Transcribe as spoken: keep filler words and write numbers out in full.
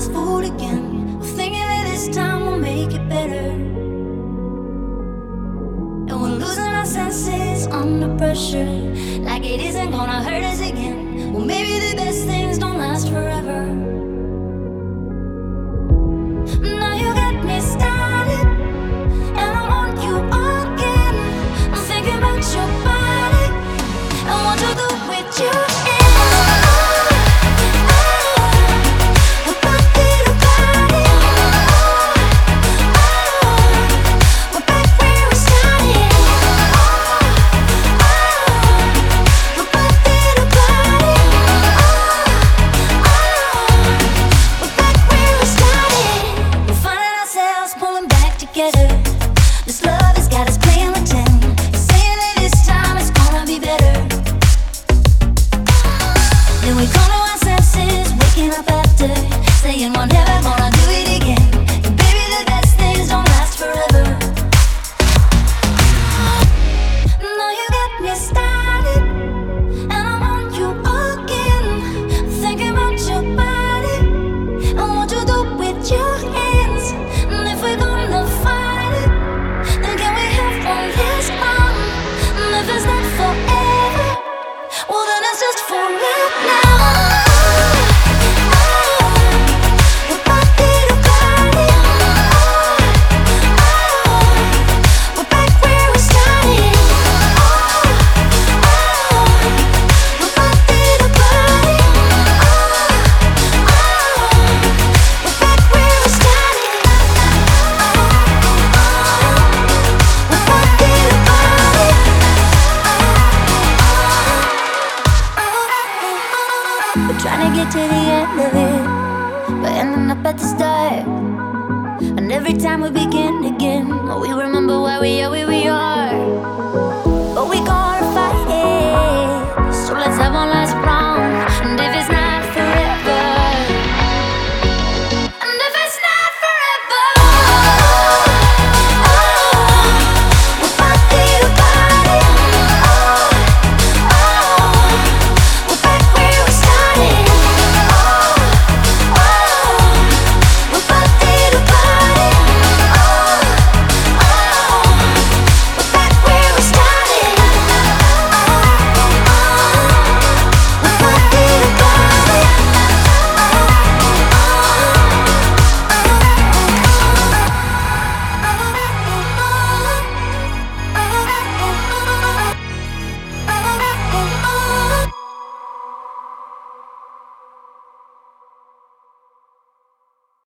fast food again. We're thinking that this time we'll make it better, and we're losing our senses under pressure, like it isn't gonna hurt us again. Well, maybe the best things don't last forever. Now you got me started, and I want you again. I'm thinking about your body, I want to go with you. This love has got us playing pretend, saying that this time it's gonna be better. Then we come to our senses, waking up after, saying we're never gonna do it again. And baby, the best things don't last forever. Now you got me started, and I want you again. Thinking about your body, I want to do it with your hands. And if we're gonna fight it, then can we have one last round? And if it's not forever, well then it's just for right now. We're body to body. We're back where we started. We're body to body. We're back where we started. We're trying to get to the end of it, but ending up at the start. And every time we begin again, we remember why we are where we are. But we gonna fight it, so let's have one last fight.